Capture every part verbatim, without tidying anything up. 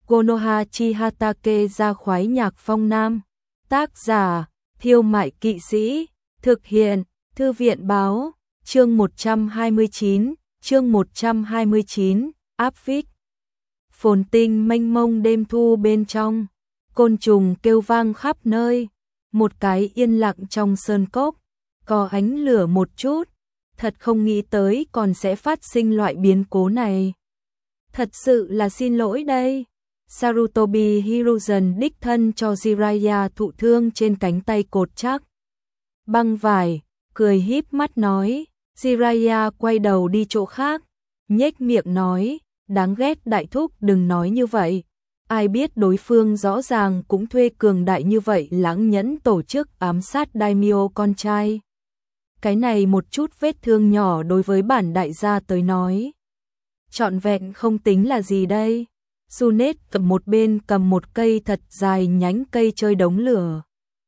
Konoha Chihatake ra khoái nhạc phong nam. Tác giả, Thiêu Mại Kỵ Sĩ. Thực hiện, Thư viện Báo. Chương một trăm hai mươi chín, chương một trăm hai mươi chín, áp phích. Phồn tinh mênh mông đêm thu bên trong, côn trùng kêu vang khắp nơi, một cái yên lặng trong sơn cốc, có ánh lửa một chút, thật không nghĩ tới còn sẽ phát sinh loại biến cố này. Thật sự là xin lỗi đây. Sarutobi Hiruzen đích thân cho Jiraiya thụ thương trên cánh tay cột chắc băng vải, cười híp mắt nói. Jiraiya quay đầu đi chỗ khác, nhếch miệng nói, đáng ghét đại thúc đừng nói như vậy. Ai biết đối phương rõ ràng cũng thuê cường đại như vậy lãng nhẫn tổ chức ám sát daimyo con trai. Cái này một chút vết thương nhỏ đối với bản đại gia tới nói trọn vẹn không tính là gì đây. Sunet cầm một bên cầm một cây thật dài nhánh cây chơi đống lửa.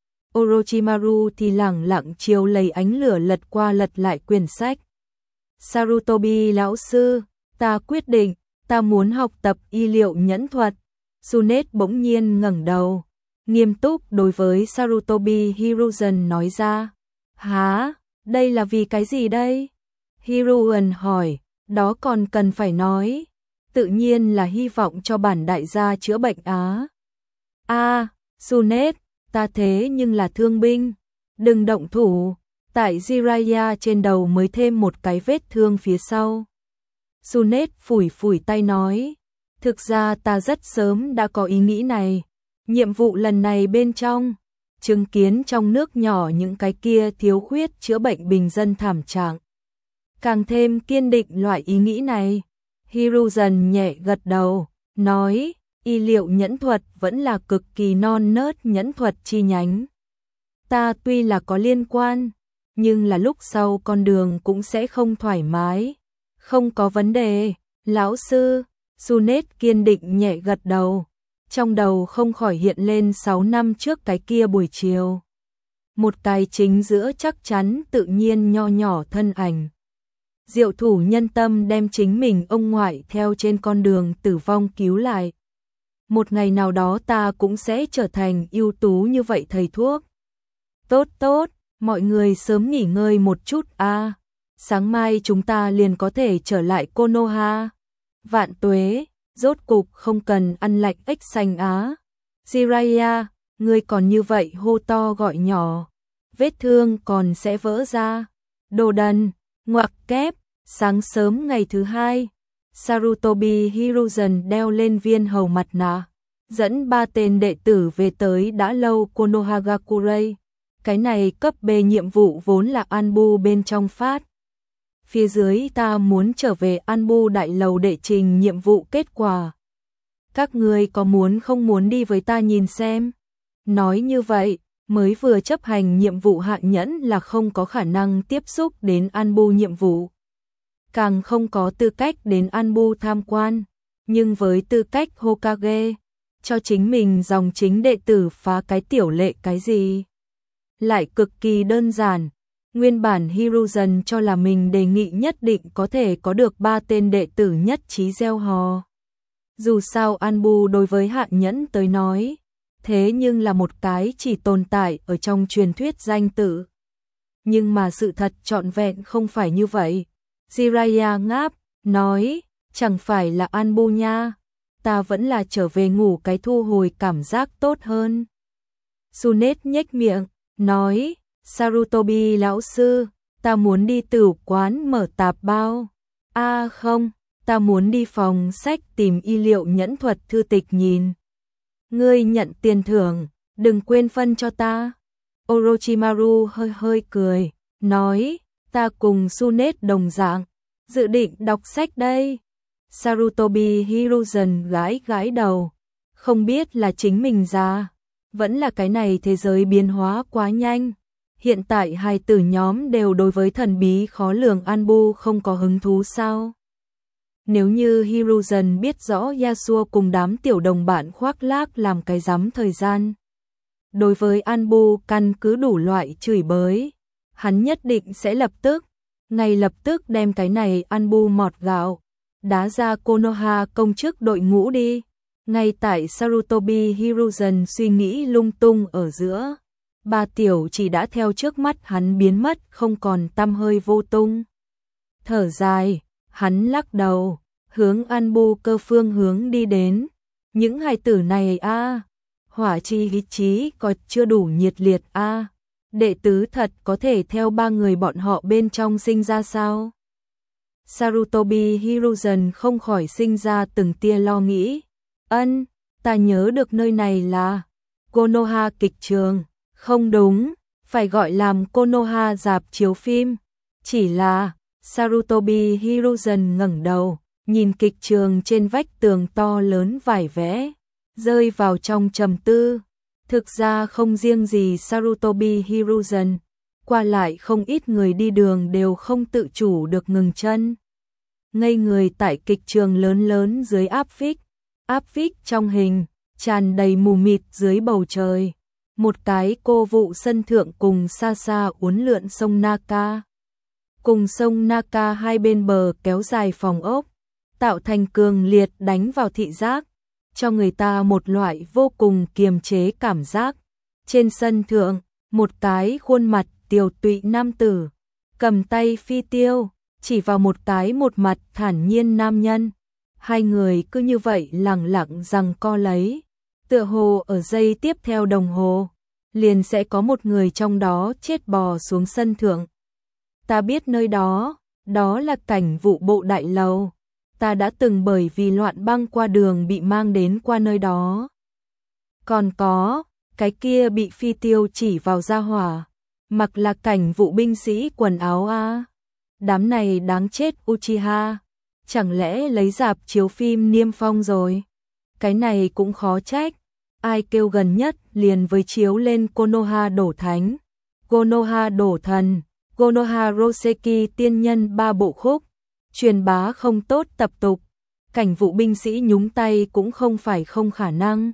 Orochimaru thì lẳng lặng chiếu lấy ánh lửa lật qua lật lại quyển sách. Sarutobi lão sư, ta quyết định, ta muốn học tập y liệu nhẫn thuật. Sunet bỗng nhiên ngẩng đầu, nghiêm túc đối với Sarutobi Hiruzen nói ra. Hả, đây là vì cái gì đây? Hiruzen hỏi, đó còn cần phải nói. Tự nhiên là hy vọng cho bản đại gia chữa bệnh á. A, à, Sunet, ta thế nhưng là thương binh, đừng động thủ. Tại Jiraiya trên đầu mới thêm một cái vết thương phía sau. Sunet phủi phủi tay nói, thực ra ta rất sớm đã có ý nghĩ này. Nhiệm vụ lần này bên trong, chứng kiến trong nước nhỏ những cái kia thiếu khuyết chữa bệnh bình dân thảm trạng, càng thêm kiên định loại ý nghĩ này. Hiruzen nhẹ gật đầu, nói, y liệu nhẫn thuật vẫn là cực kỳ non nớt nhẫn thuật chi nhánh. Ta tuy là có liên quan, nhưng là lúc sau con đường cũng sẽ không thoải mái. Không có vấn đề, lão sư. Sunet kiên định nhẹ gật đầu, trong đầu không khỏi hiện lên sáu năm trước cái kia buổi chiều. Một cái chính giữa chắc chắn tự nhiên nho nhỏ thân ảnh. Diệu thủ nhân tâm đem chính mình ông ngoại theo trên con đường tử vong cứu lại. Một ngày nào đó ta cũng sẽ trở thành ưu tú như vậy thầy thuốc. Tốt tốt, mọi người sớm nghỉ ngơi một chút a. À, sáng mai chúng ta liền có thể trở lại Konoha. Vạn tuế, rốt cục không cần ăn lạnh ếch xanh á. Jiraiya, ngươi còn như vậy hô to gọi nhỏ, vết thương còn sẽ vỡ ra. Đồ đần, ngoặc kép. Sáng sớm ngày thứ hai, Sarutobi Hiruzen đeo lên viên hầu mặt nạ, dẫn ba tên đệ tử về tới đã lâu Konohagakure. Cái này cấp B nhiệm vụ vốn là Anbu bên trong phát. Phía dưới ta muốn trở về Anbu đại lầu để trình nhiệm vụ kết quả. Các ngươi có muốn không muốn đi với ta nhìn xem? Nói như vậy, mới vừa chấp hành nhiệm vụ hạn nhẫn là không có khả năng tiếp xúc đến Anbu nhiệm vụ. Càng không có tư cách đến Anbu tham quan, nhưng với tư cách Hokage, cho chính mình dòng chính đệ tử phá cái tiểu lệ cái gì? Lại cực kỳ đơn giản, nguyên bản Hiruzen cho là mình đề nghị nhất định có thể có được ba tên đệ tử nhất trí gieo hò. Dù sao Anbu đối với hạn nhẫn tới nói, thế nhưng là một cái chỉ tồn tại ở trong truyền thuyết danh tự. Nhưng mà sự thật trọn vẹn không phải như vậy. Jiraiya ngáp, nói, chẳng phải là Anbu nha, ta vẫn là trở về ngủ cái thu hồi cảm giác tốt hơn. Sunet nhếch miệng, nói, Sarutobi lão sư, ta muốn đi tửu quán mở tạp bao. A à không, ta muốn đi phòng sách tìm y liệu nhẫn thuật thư tịch nhìn. Ngươi nhận tiền thưởng, đừng quên phân cho ta. Orochimaru hơi hơi cười, nói, ta cùng Sunet đồng dạng, dự định đọc sách đây. Sarutobi Hiruzen gãi gãi đầu, không biết là chính mình già, vẫn là cái này thế giới biến hóa quá nhanh. Hiện tại hai tử nhóm đều đối với thần bí khó lường Anbu không có hứng thú sao? Nếu như Hiruzen biết rõ Yasuo cùng đám tiểu đồng bạn khoác lác làm cái rắm thời gian, đối với Anbu căn cứ đủ loại chửi bới, hắn nhất định sẽ lập tức, ngay lập tức đem cái này Anbu mọt gạo, đá ra Konoha công chức đội ngũ đi. Ngay tại Sarutobi Hiruzen suy nghĩ lung tung ở giữa, Ba Tiểu Chỉ đã theo trước mắt hắn biến mất không còn tăm hơi vô tung. Thở dài, hắn lắc đầu, hướng An Bu Cơ phương hướng đi đến. Những hài tử này a, à, hỏa chi ý chí còn chưa đủ nhiệt liệt a. À. Đệ tứ thật có thể theo ba người bọn họ bên trong sinh ra sao? Sarutobi Hiruzen không khỏi sinh ra từng tia lo nghĩ. Ân, ta nhớ được nơi này là Konoha kịch trường. Không đúng, phải gọi làm Konoha rạp chiếu phim. Chỉ là, Sarutobi Hiruzen ngẩng đầu, nhìn kịch trường trên vách tường to lớn vải vẽ, rơi vào trong trầm tư. Thực ra không riêng gì Sarutobi Hiruzen, qua lại không ít người đi đường đều không tự chủ được ngừng chân. Ngây người tại kịch trường lớn lớn dưới áp phích, áp phích trong hình, tràn đầy mù mịt dưới bầu trời. Một cái cô vụ sân thượng cùng xa xa uốn lượn sông Naka. Cùng sông Naka hai bên bờ kéo dài phòng ốc, tạo thành cường liệt đánh vào thị giác, cho người ta một loại vô cùng kiềm chế cảm giác. Trên sân thượng, một cái khuôn mặt tiều tụy nam tử, cầm tay phi tiêu, chỉ vào một cái một mặt thản nhiên nam nhân. Hai người cứ như vậy lẳng lặng giằng co lấy, tựa hồ ở giây tiếp theo đồng hồ, liền sẽ có một người trong đó chết bò xuống sân thượng. Ta biết nơi đó, đó là cảnh vụ bộ đại lầu. Ta đã từng bởi vì loạn băng qua đường bị mang đến qua nơi đó. Còn có, cái kia bị phi tiêu chỉ vào gia hỏa, mặc là cảnh vụ binh sĩ quần áo a. Đám này đáng chết Uchiha, chẳng lẽ lấy rạp chiếu phim niêm phong rồi? Cái này cũng khó trách, ai kêu gần nhất liền với chiếu lên Konoha đổ thánh, Konoha đổ thần, Konoha Roseki tiên nhân ba bộ khúc, truyền bá không tốt tập tục, cảnh vụ binh sĩ nhúng tay cũng không phải không khả năng.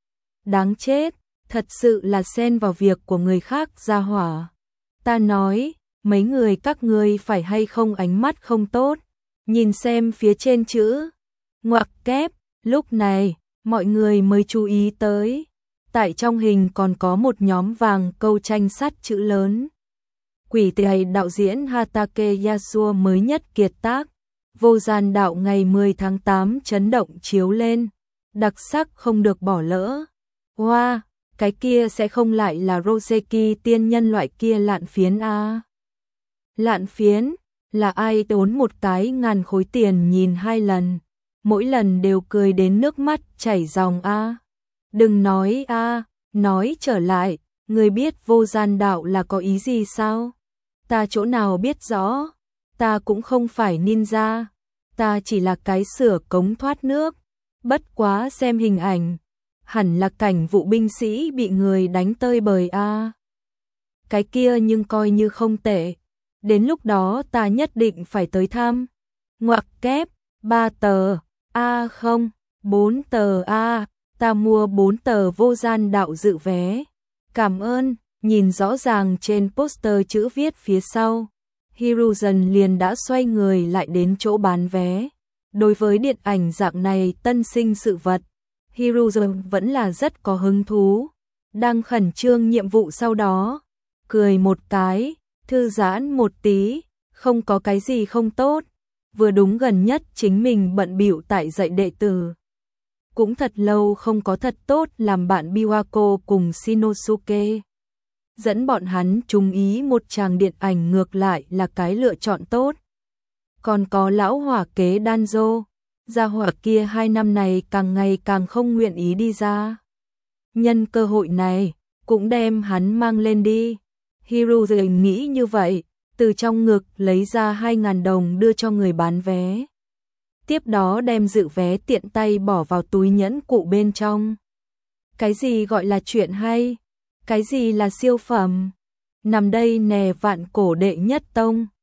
Đáng chết, thật sự là xen vào việc của người khác ra hỏa. Ta nói, mấy người các ngươi phải hay không ánh mắt không tốt, nhìn xem phía trên chữ ngoặc kép. Lúc này, mọi người mới chú ý tới, tại trong hình còn có một nhóm vàng câu tranh sắt chữ lớn. Quỷ Tề đạo diễn Hatake Yasuo mới nhất kiệt tác, Vô Gian Đạo ngày mười tháng tám chấn động chiếu lên, đặc sắc không được bỏ lỡ. Wow, cái kia sẽ không lại là Roseki tiên nhân loại kia lạn phiến a? À? Lạn phiến, là ai tốn một cái ngàn khối tiền nhìn hai lần, mỗi lần đều cười đến nước mắt chảy ròng a. À? Đừng nói a, à, nói trở lại, người biết Vô Gian Đạo là có ý gì sao? Ta chỗ nào biết rõ, ta cũng không phải ninja, ta chỉ là cái sửa cống thoát nước, bất quá xem hình ảnh, hẳn là cảnh vụ binh sĩ bị người đánh tơi bời a. À. Cái kia nhưng coi như không tệ, đến lúc đó ta nhất định phải tới thăm. Ngoặc kép, ba tờ, a à không, bốn tờ a, à, ta mua bốn tờ Vô Gian Đạo dự vé. Cảm ơn. Nhìn rõ ràng trên poster chữ viết phía sau, Hiruzen liền đã xoay người lại đến chỗ bán vé. Đối với điện ảnh dạng này tân sinh sự vật, Hiruzen vẫn là rất có hứng thú. Đang khẩn trương nhiệm vụ sau đó, cười một cái, thư giãn một tí, không có cái gì không tốt. Vừa đúng gần nhất chính mình bận bịu tại dạy đệ tử. Cũng thật lâu không có thật tốt làm bạn Biwako cùng Shinosuke. Dẫn bọn hắn chú ý một tràng điện ảnh ngược lại là cái lựa chọn tốt. Còn có lão hỏa kế Danzo, gia hỏa kia hai năm này càng ngày càng không nguyện ý đi ra. Nhân cơ hội này, cũng đem hắn mang lên đi. Hiruzen nghĩ như vậy, từ trong ngực lấy ra hai ngàn đồng đưa cho người bán vé. Tiếp đó đem dự vé tiện tay bỏ vào túi nhẫn cụ bên trong. Cái gì gọi là chuyện hay? Cái gì là siêu phẩm? Nằm đây nè vạn cổ đệ nhất tông,